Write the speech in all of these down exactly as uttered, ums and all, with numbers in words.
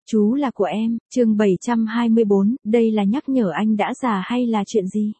Chú là của em, chương bảy trăm hai mươi bốn, đây là nhắc nhở anh đã già hay là chuyện gì?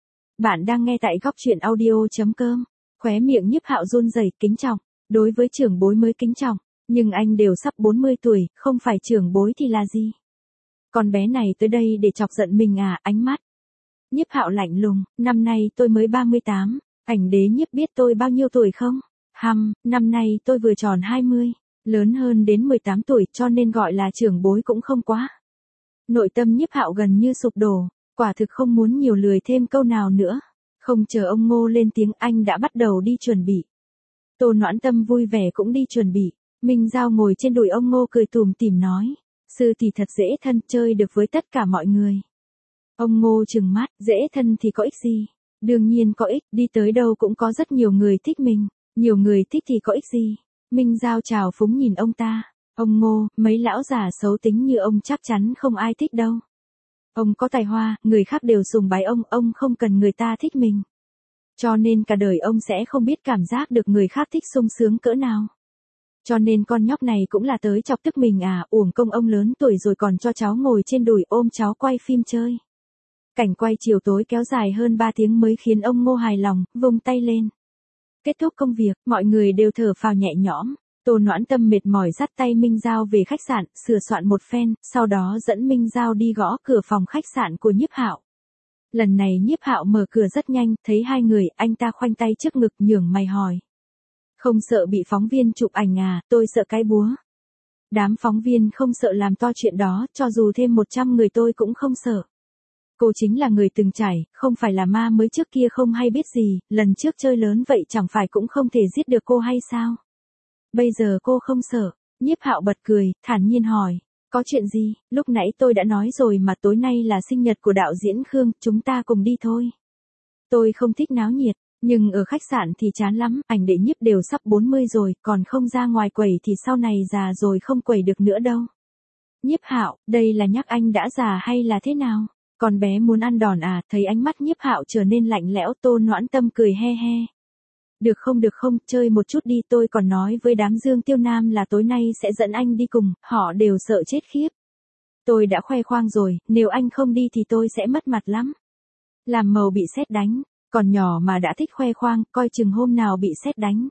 Bạn đang nghe tại góc truyện audio.com. Khóe miệng Nhiếp Hạo run rẩy, kính trọng. Đối với trưởng bối mới kính trọng, nhưng anh đều sắp bốn mươi tuổi, không phải trưởng bối thì là gì? Con bé này tới đây để chọc giận mình à? Ánh mắt Nhiếp Hạo lạnh lùng, năm nay tôi mới ba mươi tám, Ảnh Đế Nhiếp biết tôi bao nhiêu tuổi không? Hăm, năm nay tôi vừa tròn hai mươi. Lớn hơn đến mười tám tuổi cho nên gọi là trưởng bối cũng không quá. Nội tâm Nhiếp Hạo gần như sụp đổ, quả thực không muốn nhiều lười thêm câu nào nữa. Không chờ ông Ngô lên tiếng anh đã bắt đầu đi chuẩn bị. Tô Noãn Tâm vui vẻ cũng đi chuẩn bị. Minh Giao ngồi trên đùi ông Ngô cười tủm tỉm nói, sư thì thật dễ thân, chơi được với tất cả mọi người. Ông Ngô trừng mắt, dễ thân thì có ích gì? Đương nhiên có ích, đi tới đâu cũng có rất nhiều người thích mình, nhiều người thích thì có ích gì? Minh Giao trào phúng nhìn ông ta, ông Ngô, mấy lão già xấu tính như ông chắc chắn không ai thích đâu. Ông có tài hoa, người khác đều sùng bái ông, ông không cần người ta thích mình. Cho nên cả đời ông sẽ không biết cảm giác được người khác thích sung sướng cỡ nào. Cho nên con nhóc này cũng là tới chọc tức mình à, uổng công ông lớn tuổi rồi còn cho cháu ngồi trên đùi ôm cháu quay phim chơi. Cảnh quay chiều tối kéo dài hơn ba tiếng mới khiến ông Ngô hài lòng, vung tay lên. Kết thúc công việc, mọi người đều thở phào nhẹ nhõm. Tô Noãn Tâm mệt mỏi dắt tay Minh Giao về khách sạn, sửa soạn một phen, sau đó dẫn Minh Giao đi gõ cửa phòng khách sạn của Nhiếp Hạo. Lần này Nhiếp Hạo mở cửa rất nhanh, thấy hai người, anh ta khoanh tay trước ngực nhướng mày hỏi. Không sợ bị phóng viên chụp ảnh à? Tôi sợ cái búa. Đám phóng viên không sợ làm to chuyện đó, cho dù thêm một trăm người tôi cũng không sợ. Cô chính là người từng trải, không phải là ma mới trước kia không hay biết gì, lần trước chơi lớn vậy chẳng phải cũng không thể giết được cô hay sao? Bây giờ cô không sợ. Nhiếp Hạo bật cười, thản nhiên hỏi, có chuyện gì? Lúc nãy tôi đã nói rồi mà, tối nay là sinh nhật của đạo diễn Khương, chúng ta cùng đi thôi. Tôi không thích náo nhiệt, nhưng ở khách sạn thì chán lắm, Ảnh Đế Nhiếp đều sắp bốn mươi rồi, còn không ra ngoài quẩy thì sau này già rồi không quẩy được nữa đâu. Nhiếp Hạo, đây là nhắc anh đã già hay là thế nào? Con bé muốn ăn đòn à? Thấy ánh mắt Nhiếp Hạo trở nên lạnh lẽo, Tô Noãn Tâm cười he he. Được không được không, chơi một chút đi, tôi còn nói với đám Dương Tiêu Nam là tối nay sẽ dẫn anh đi cùng, họ đều sợ chết khiếp. Tôi đã khoe khoang rồi, nếu anh không đi thì tôi sẽ mất mặt lắm. Làm màu bị sét đánh, còn nhỏ mà đã thích khoe khoang, coi chừng hôm nào bị sét đánh.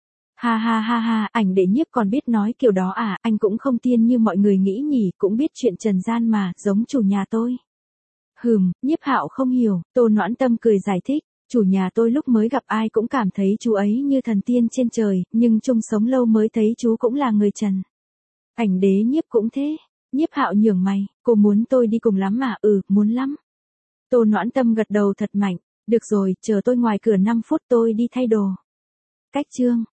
Ha ha ha ha, Ảnh Đế Nhiếp còn biết nói kiểu đó à, anh cũng không tiên như mọi người nghĩ nhỉ, cũng biết chuyện trần gian mà, giống chủ nhà tôi. Hừm, Nhiếp Hạo không hiểu, Tô Noãn Tâm cười giải thích, chủ nhà tôi lúc mới gặp ai cũng cảm thấy chú ấy như thần tiên trên trời, nhưng chung sống lâu mới thấy chú cũng là người trần. Ảnh Đế Nhiếp cũng thế. Nhiếp Hạo nhướng mày, cô muốn tôi đi cùng lắm mà? Ừ, muốn lắm. Tô Noãn Tâm gật đầu thật mạnh, được rồi, chờ tôi ngoài cửa năm phút tôi đi thay đồ. Cách chương